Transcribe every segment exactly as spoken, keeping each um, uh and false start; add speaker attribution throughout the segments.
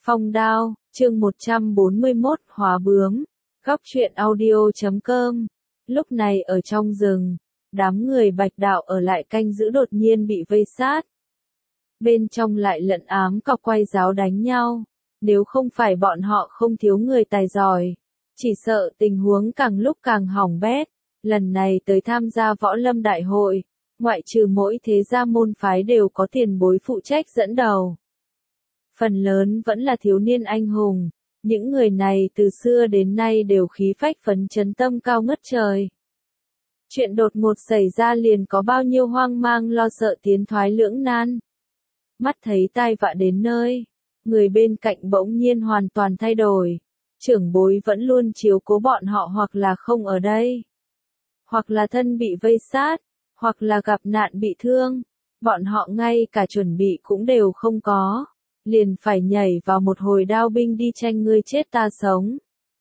Speaker 1: Phong đao, chương một trăm bốn mươi mốt, hóa bướm, góc truyện audio chấm com. Lúc này ở trong rừng, đám người Bạch Đạo ở lại canh giữ đột nhiên bị vây sát. Bên trong lại lận ám cọc quay giáo đánh nhau, nếu không phải bọn họ không thiếu người tài giỏi, chỉ sợ tình huống càng lúc càng hỏng bét. Lần này tới tham gia võ lâm đại hội, ngoại trừ mỗi thế gia môn phái đều có tiền bối phụ trách dẫn đầu. Phần lớn vẫn là thiếu niên anh hùng, những người này từ xưa đến nay đều khí phách phấn chấn tâm cao ngất trời. Chuyện đột ngột xảy ra liền có bao nhiêu hoang mang lo sợ tiến thoái lưỡng nan. Mắt thấy tai vạ đến nơi, người bên cạnh bỗng nhiên hoàn toàn thay đổi. Trưởng bối vẫn luôn chiếu cố bọn họ hoặc là không ở đây, hoặc là thân bị vây sát, hoặc là gặp nạn bị thương. Bọn họ ngay cả chuẩn bị cũng đều không có, liền phải nhảy vào một hồi đao binh đi tranh ngươi chết ta sống.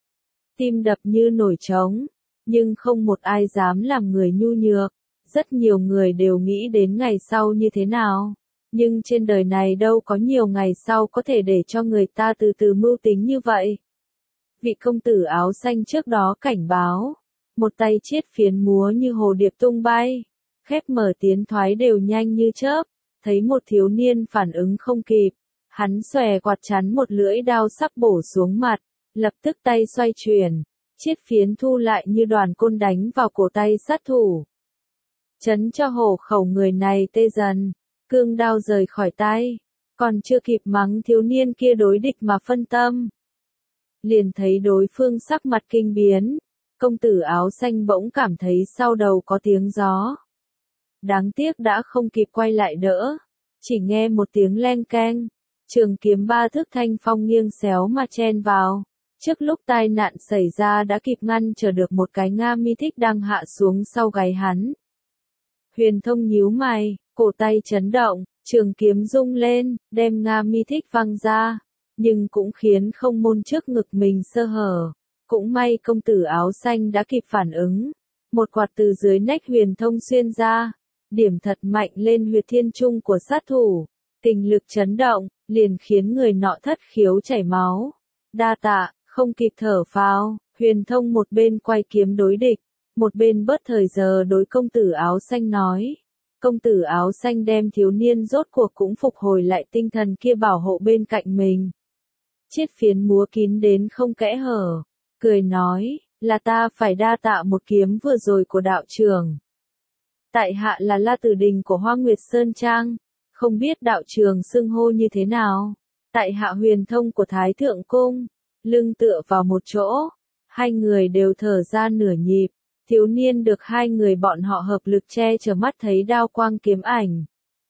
Speaker 1: Tim đập như nổi trống, nhưng không một ai dám làm người nhu nhược. Rất nhiều người đều nghĩ đến ngày sau như thế nào, nhưng trên đời này đâu có nhiều ngày sau có thể để cho người ta từ từ mưu tính như vậy. Vị công tử áo xanh trước đó cảnh báo, một tay chiết phiến múa như hồ điệp tung bay, khép mở tiến thoái đều nhanh như chớp. Thấy một thiếu niên phản ứng không kịp, hắn xòe quạt chắn một lưỡi đao sắp bổ xuống mặt, lập tức tay xoay chuyển, chiết phiến thu lại như đoàn côn đánh vào cổ tay sát thủ. Chấn cho hổ khẩu người này tê dần, cương đao rời khỏi tay, còn chưa kịp mắng thiếu niên kia đối địch mà phân tâm. Liền thấy đối phương sắc mặt kinh biến, công tử áo xanh bỗng cảm thấy sau đầu có tiếng gió. Đáng tiếc đã không kịp quay lại đỡ, chỉ nghe một tiếng len keng, trường kiếm ba thước thanh phong nghiêng xéo mà chen vào. Trước lúc tai nạn xảy ra đã kịp ngăn trở được một cái Nga mi thích đang hạ xuống sau gáy hắn. Huyền Thông nhíu mày, cổ tay chấn động, trường kiếm rung lên, đem Nga mi thích văng ra, nhưng cũng khiến không môn trước ngực mình sơ hở. Cũng may công tử áo xanh đã kịp phản ứng, một quạt từ dưới nách Huyền Thông xuyên ra, điểm thật mạnh lên huyệt thiên trung của sát thủ. Tình lực chấn động, liền khiến người nọ thất khiếu chảy máu. Đa tạ, không kịp thở phào, Huyền Thông một bên quay kiếm đối địch, một bên bớt thời giờ đối công tử áo xanh nói. Công tử áo xanh đem thiếu niên rốt cuộc cũng phục hồi lại tinh thần kia bảo hộ bên cạnh mình. Chiết phiến múa kín đến không kẽ hở, cười nói, là ta phải đa tạ một kiếm vừa rồi của đạo trưởng. Tại hạ là La Tử Đình của Hoa Nguyệt Sơn Trang, không biết đạo trưởng xưng hô như thế nào. Tại hạ Huyền Thông của Thái Thượng Cung. Lưng tựa vào một chỗ, hai người đều thở ra nửa nhịp. Thiếu niên được hai người bọn họ hợp lực che chở mắt thấy đao quang kiếm ảnh.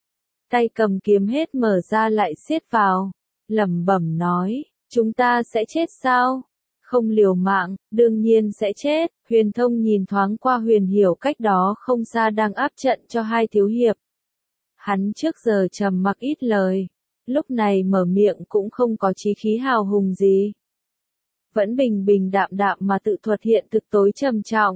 Speaker 1: Tay cầm kiếm hết mở ra lại siết vào, lẩm bẩm nói, chúng ta sẽ chết sao? Không liều mạng, đương nhiên sẽ chết. Huyền Thông nhìn thoáng qua Huyền Hiểu cách đó không xa đang áp trận cho hai thiếu hiệp. Hắn trước giờ trầm mặc ít lời, lúc này mở miệng cũng không có chí khí hào hùng gì. Vẫn bình bình đạm đạm mà tự thuật hiện thực tối trầm trọng.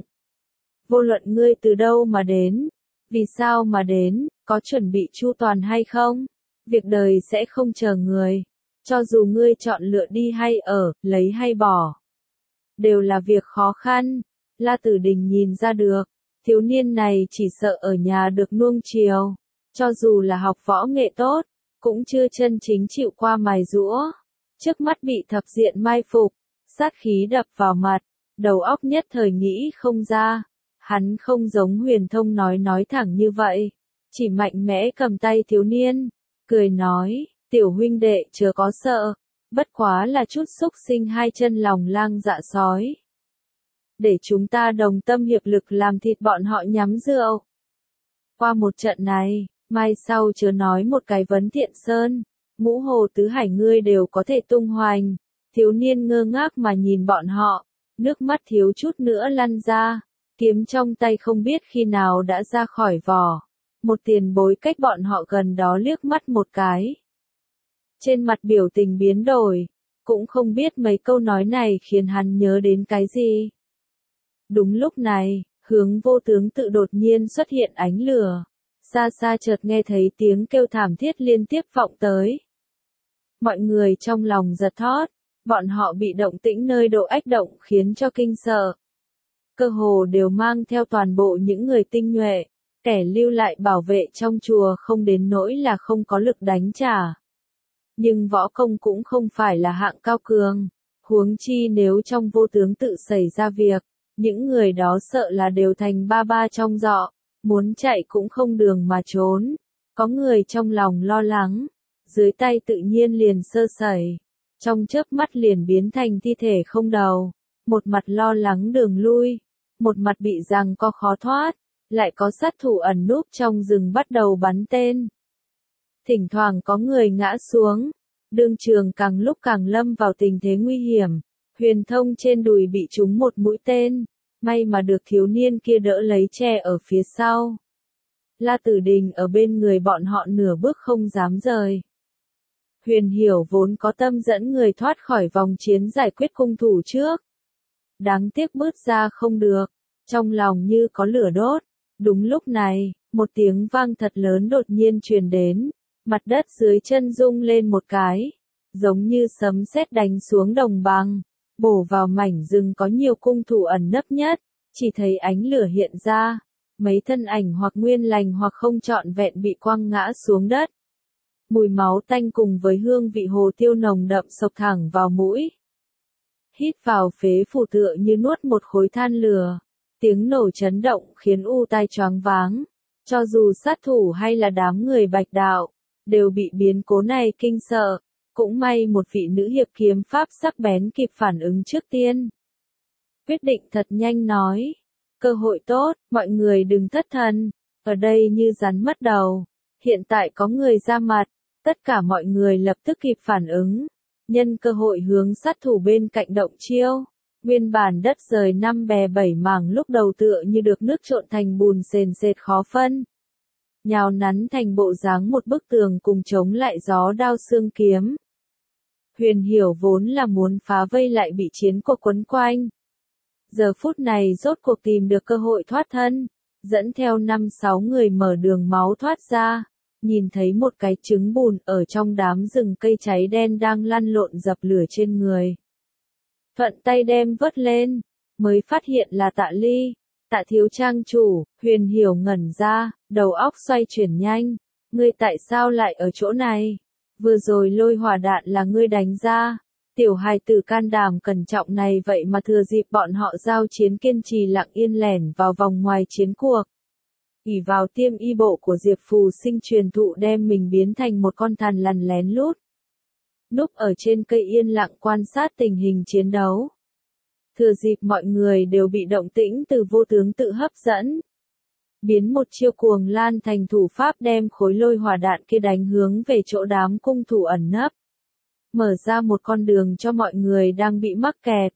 Speaker 1: Vô luận ngươi từ đâu mà đến, vì sao mà đến, có chuẩn bị chu toàn hay không, việc đời sẽ không chờ người. Cho dù ngươi chọn lựa đi hay ở, lấy hay bỏ, đều là việc khó khăn. La Tử Đình nhìn ra được, thiếu niên này chỉ sợ ở nhà được nuông chiều, cho dù là học võ nghệ tốt, cũng chưa chân chính chịu qua mài giũa. Trước mắt bị thập diện mai phục, sát khí đập vào mặt, đầu óc nhất thời nghĩ không ra. Hắn không giống Huyền Thông nói nói thẳng như vậy, chỉ mạnh mẽ cầm tay thiếu niên, cười nói, tiểu huynh đệ chớ có sợ, bất quá là chút xúc sinh hai chân lòng lang dạ sói. Để chúng ta đồng tâm hiệp lực làm thịt bọn họ nhắm rượu. Qua một trận này, mai sau chớ nói một cái vấn thiện sơn, ngũ hồ tứ hải ngươi đều có thể tung hoành. Thiếu niên ngơ ngác mà nhìn bọn họ, nước mắt thiếu chút nữa lăn ra, kiếm trong tay không biết khi nào đã ra khỏi vỏ. Một tiền bối cách bọn họ gần đó liếc mắt một cái. Trên mặt biểu tình biến đổi, cũng không biết mấy câu nói này khiến hắn nhớ đến cái gì. Đúng lúc này, hướng vô tướng tự đột nhiên xuất hiện ánh lửa. Xa xa chợt nghe thấy tiếng kêu thảm thiết liên tiếp vọng tới. mọi người trong lòng giật thót, bọn họ bị động tĩnh nơi độ ách động khiến cho kinh sợ. Cơ hồ đều mang theo toàn bộ những người tinh nhuệ, kẻ lưu lại bảo vệ trong chùa không đến nỗi là không có lực đánh trả. Nhưng võ công cũng không phải là hạng cao cường, huống chi nếu trong vô tướng tự xảy ra việc, những người đó sợ là đều thành ba ba trong dọ, muốn chạy cũng không đường mà trốn. Có người trong lòng lo lắng, dưới tay tự nhiên liền sơ sẩy, trong chớp mắt liền biến thành thi thể không đầu, một mặt lo lắng đường lui, một mặt bị giằng co khó thoát, lại có sát thủ ẩn núp trong rừng bắt đầu bắn tên. Thỉnh thoảng có người ngã xuống, đương trường càng lúc càng lâm vào tình thế nguy hiểm, huyền thông trên đùi bị trúng một mũi tên, may mà được thiếu niên kia đỡ lấy che ở phía sau. La Tử Đình ở bên người bọn họ nửa bước không dám rời. Huyền Hiểu vốn có tâm dẫn người thoát khỏi vòng chiến giải quyết cung thủ trước. Đáng tiếc bước ra không được, trong lòng như có lửa đốt. Đúng lúc này, một tiếng vang thật lớn đột nhiên truyền đến, mặt đất dưới chân rung lên một cái, giống như sấm sét đánh xuống đồng bằng, bổ vào mảnh rừng có nhiều cung thủ ẩn nấp nhất, chỉ thấy ánh lửa hiện ra, mấy thân ảnh hoặc nguyên lành hoặc không trọn vẹn bị quăng ngã xuống đất. Mùi máu tanh cùng với hương vị hồ tiêu nồng đậm xộc thẳng vào mũi. Hít vào phế phủ tựa như nuốt một khối than lửa, tiếng nổ chấn động khiến u tai choáng váng, cho dù sát thủ hay là đám người Bạch Đạo, đều bị biến cố này kinh sợ, cũng may một vị nữ hiệp kiếm pháp sắc bén kịp phản ứng trước tiên. Quyết định thật nhanh nói, cơ hội tốt, mọi người đừng thất thần, ở đây như rắn mất đầu, hiện tại có người ra mặt, tất cả mọi người lập tức kịp phản ứng, nhân cơ hội hướng sát thủ bên cạnh động chiêu. Nguyên bản đất rời năm bè bảy mảng lúc đầu tựa như được nước trộn thành bùn sền sệt khó phân. Nhào nắn thành bộ dáng một bức tường cùng chống lại gió đao xương kiếm. Huyền Hiểu vốn là muốn phá vây lại bị chiến cuộc quấn quanh. Giờ phút này rốt cuộc tìm được cơ hội thoát thân, dẫn theo năm sáu người mở đường máu thoát ra, nhìn thấy một cái trứng bùn ở trong đám rừng cây cháy đen đang lăn lộn dập lửa trên người. Thuận tay đem vớt lên, mới phát hiện là Tạ Ly, Tạ thiếu trang chủ. Huyền Hiểu ngẩn ra, đầu óc xoay chuyển nhanh, ngươi tại sao lại ở chỗ này? Vừa rồi lôi hỏa đạn là ngươi đánh ra, tiểu hài tử can đảm cẩn trọng này vậy mà thừa dịp bọn họ giao chiến kiên trì lặng yên lẻn vào vòng ngoài chiến cuộc. ỷ vào tiêm y bộ của Diệp Phù Sinh truyền thụ đem mình biến thành một con thằn lằn lén lút. Núp ở trên cây yên lặng quan sát tình hình chiến đấu. Thừa dịp mọi người đều bị động tĩnh từ vô tướng tự hấp dẫn. Biến một chiêu cuồng lan thành thủ pháp đem khối lôi hỏa đạn kia đánh hướng về chỗ đám cung thủ ẩn nấp. Mở ra một con đường cho mọi người đang bị mắc kẹt.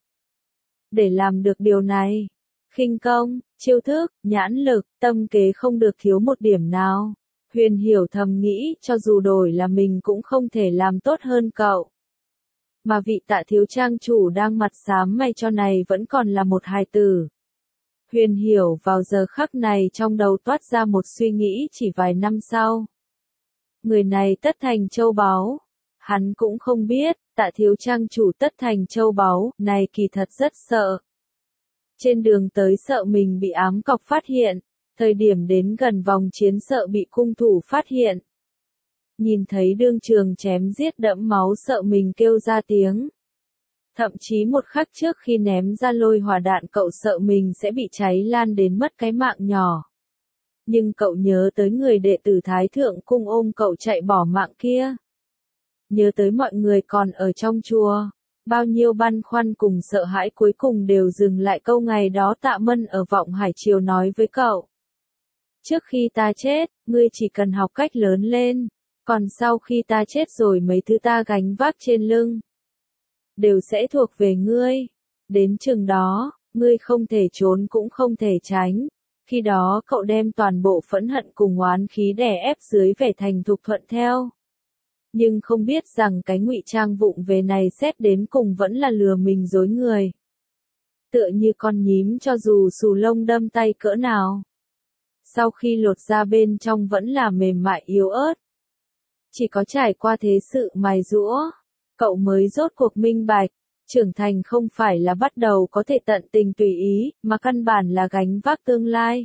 Speaker 1: Để làm được điều này, khinh công, chiêu thức, nhãn lực, tâm kế không được thiếu một điểm nào. Huyền Hiểu thầm nghĩ cho dù đổi là mình cũng không thể làm tốt hơn cậu. Mà vị Tạ thiếu trang chủ đang mặt xám mày cho này vẫn còn là một hài tử. Huyền Hiểu vào giờ khắc này trong đầu toát ra một suy nghĩ chỉ vài năm sau. Người này tất thành châu báu. Hắn cũng không biết, Tạ thiếu trang chủ tất thành châu báu này kỳ thật rất sợ. Trên đường tới sợ mình bị ám cọc phát hiện. Thời điểm đến gần vòng chiến sợ bị cung thủ phát hiện. Nhìn thấy đương trường chém giết đẫm máu sợ mình kêu ra tiếng. Thậm chí một khắc trước khi ném ra lôi hỏa đạn cậu sợ mình sẽ bị cháy lan đến mất cái mạng nhỏ. Nhưng cậu nhớ tới người đệ tử Thái Thượng Cung ôm cậu chạy bỏ mạng kia. Nhớ tới mọi người còn ở trong chùa. Bao nhiêu băn khoăn cùng sợ hãi cuối cùng đều dừng lại câu ngày đó Tạ Mân ở Vọng Hải Triều nói với cậu. Trước khi ta chết, ngươi chỉ cần học cách lớn lên, còn sau khi ta chết rồi mấy thứ ta gánh vác trên lưng, đều sẽ thuộc về ngươi. Đến chừng đó, ngươi không thể trốn cũng không thể tránh. Khi đó cậu đem toàn bộ phẫn hận cùng oán khí đè ép dưới vẻ thành thục thuận theo. Nhưng không biết rằng cái ngụy trang vụng về này xét đến cùng vẫn là lừa mình dối người. Tựa như con nhím cho dù xù lông đâm tay cỡ nào. Sau khi lột ra bên trong vẫn là mềm mại yếu ớt. Chỉ có trải qua thế sự mài giũa, cậu mới rốt cuộc minh bạch, trưởng thành không phải là bắt đầu có thể tận tình tùy ý, mà căn bản là gánh vác tương lai.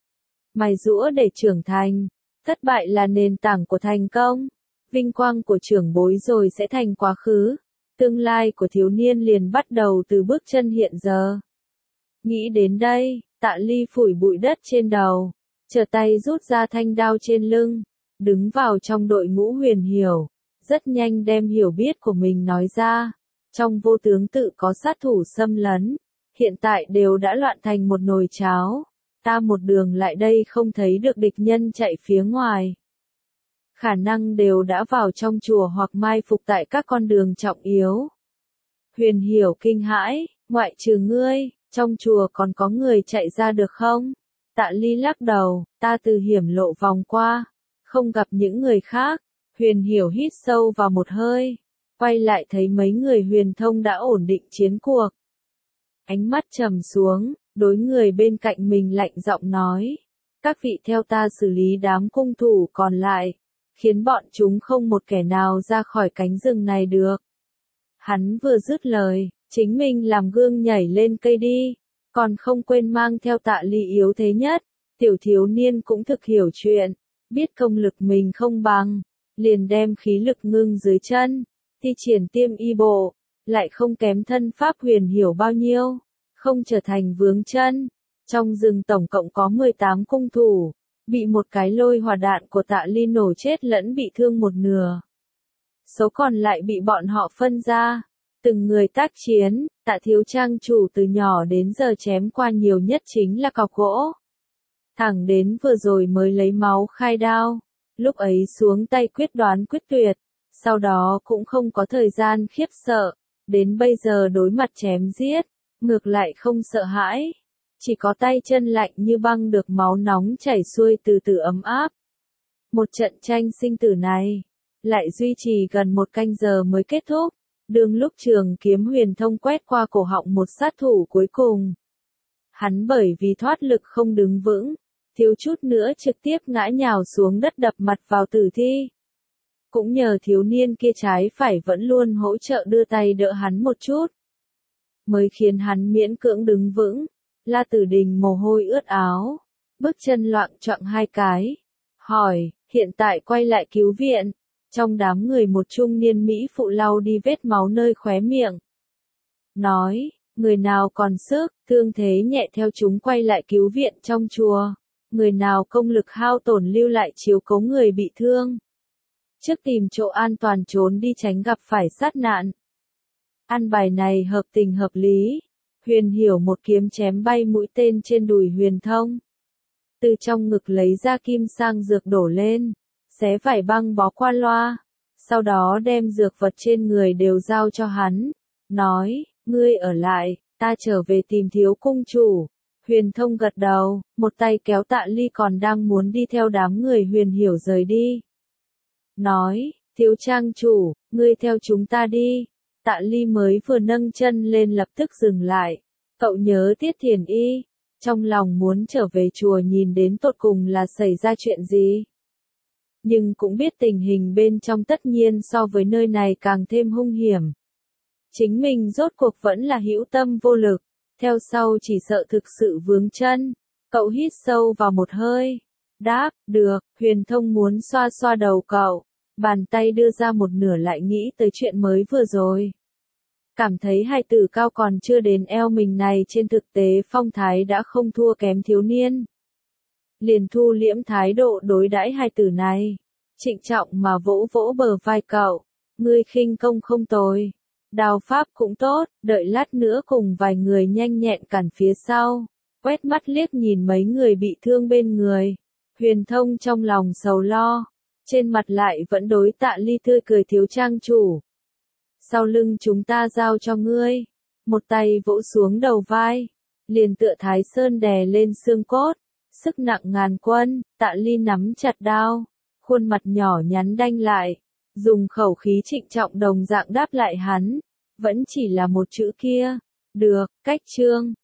Speaker 1: Mài giũa để trưởng thành, thất bại là nền tảng của thành công, vinh quang của trưởng bối rồi sẽ thành quá khứ, tương lai của thiếu niên liền bắt đầu từ bước chân hiện giờ. Nghĩ đến đây, Tạ Ly phủi bụi đất trên đầu, trở tay rút ra thanh đao trên lưng, đứng vào trong đội ngũ Huyền Hiểu, rất nhanh đem hiểu biết của mình nói ra. Trong vô tướng tự có sát thủ xâm lấn, hiện tại đều đã loạn thành một nồi cháo, ta một đường lại đây không thấy được địch nhân chạy phía ngoài. Khả năng đều đã vào trong chùa hoặc mai phục tại các con đường trọng yếu. Huyền Hiểu kinh hãi, ngoại trừ ngươi, trong chùa còn có người chạy ra được không? Tạ Ly lắc đầu, ta từ hiểm lộ vòng qua, không gặp những người khác. Huyền Hiểu hít sâu vào một hơi, quay lại thấy mấy người Huyền Thông đã ổn định chiến cuộc. Ánh mắt trầm xuống, đối người bên cạnh mình lạnh giọng nói, các vị theo ta xử lý đám cung thủ còn lại, khiến bọn chúng không một kẻ nào ra khỏi cánh rừng này được. Hắn vừa dứt lời, chính mình làm gương nhảy lên cây đi, còn không quên mang theo Tạ Ly yếu thế nhất. Tiểu thiếu niên cũng thực hiểu chuyện, biết công lực mình không bằng, liền đem khí lực ngưng dưới chân, thi triển tiêm y bộ, lại không kém thân pháp Huyền Hiểu bao nhiêu, không trở thành vướng chân. Trong rừng tổng cộng có mười tám cung thủ, bị một cái lôi hỏa đạn của Tạ Ly nổ chết lẫn bị thương một nửa. Số còn lại bị bọn họ phân ra, từng người tác chiến. Tạ thiếu trang chủ từ nhỏ đến giờ chém qua nhiều nhất chính là cọc gỗ. Thẳng đến vừa rồi mới lấy máu khai đao, lúc ấy xuống tay quyết đoán quyết tuyệt, sau đó cũng không có thời gian khiếp sợ, đến bây giờ đối mặt chém giết, ngược lại không sợ hãi, chỉ có tay chân lạnh như băng được máu nóng chảy xuôi từ từ ấm áp. Một trận tranh sinh tử này, lại duy trì gần một canh giờ mới kết thúc, đương lúc trường kiếm Huyền Thông quét qua cổ họng một sát thủ cuối cùng. Hắn bởi vì thoát lực không đứng vững, thiếu chút nữa trực tiếp ngã nhào xuống đất đập mặt vào tử thi. Cũng nhờ thiếu niên kia trái phải vẫn luôn hỗ trợ đưa tay đỡ hắn một chút, mới khiến hắn miễn cưỡng đứng vững. La Tử Đình mồ hôi ướt áo, bước chân loạng choạng hai cái, hỏi, hiện tại quay lại cứu viện. Trong đám người một trung niên Mỹ phụ lau đi vết máu nơi khóe miệng. Nói, người nào còn sức, thương thế nhẹ theo chúng quay lại cứu viện trong chùa. Người nào công lực hao tổn lưu lại chiếu cố người bị thương. Trước tìm chỗ an toàn trốn đi tránh gặp phải sát nạn. An bài này hợp tình hợp lý. Huyền Hiểu một kiếm chém bay mũi tên trên đùi Huyền Thông. Từ trong ngực lấy ra kim sang dược đổ lên, xé vải băng bó qua loa. Sau đó đem dược vật trên người đều giao cho hắn. Nói, ngươi ở lại, ta trở về tìm thiếu cung chủ. Huyền Thông gật đầu, một tay kéo Tạ Ly còn đang muốn đi theo đám người Huyền Hiểu rời đi. Nói, thiếu trang chủ, ngươi theo chúng ta đi. Tạ Ly mới vừa nâng chân lên lập tức dừng lại. Cậu nhớ Tiết Thiền Y, trong lòng muốn trở về chùa nhìn đến tột cùng là xảy ra chuyện gì. Nhưng cũng biết tình hình bên trong tất nhiên so với nơi này càng thêm hung hiểm. Chính mình rốt cuộc vẫn là hữu tâm vô lực, theo sau chỉ sợ thực sự vướng chân. Cậu hít sâu vào một hơi, đáp, được. Huyền Thông muốn xoa xoa đầu cậu, bàn tay đưa ra một nửa lại nghĩ tới chuyện mới vừa rồi. Cảm thấy hai tử cao còn chưa đến eo mình này trên thực tế phong thái đã không thua kém thiếu niên. Liền thu liễm thái độ đối đãi hai tử này, trịnh trọng mà vỗ vỗ bờ vai cậu, ngươi khinh công không tồi, đao pháp cũng tốt, đợi lát nữa cùng vài người nhanh nhẹn cản phía sau, quét mắt liếc nhìn mấy người bị thương bên người. Huyền Thông trong lòng sầu lo, trên mặt lại vẫn đối Tạ Ly tươi cười, thiếu trang chủ. Sau lưng chúng ta giao cho ngươi, một tay vỗ xuống đầu vai, liền tựa Thái Sơn đè lên xương cốt, sức nặng ngàn quân. Tạ Ly nắm chặt đao, khuôn mặt nhỏ nhắn đanh lại, dùng khẩu khí trịnh trọng đồng dạng đáp lại hắn, vẫn chỉ là một chữ kia, được, cách chương.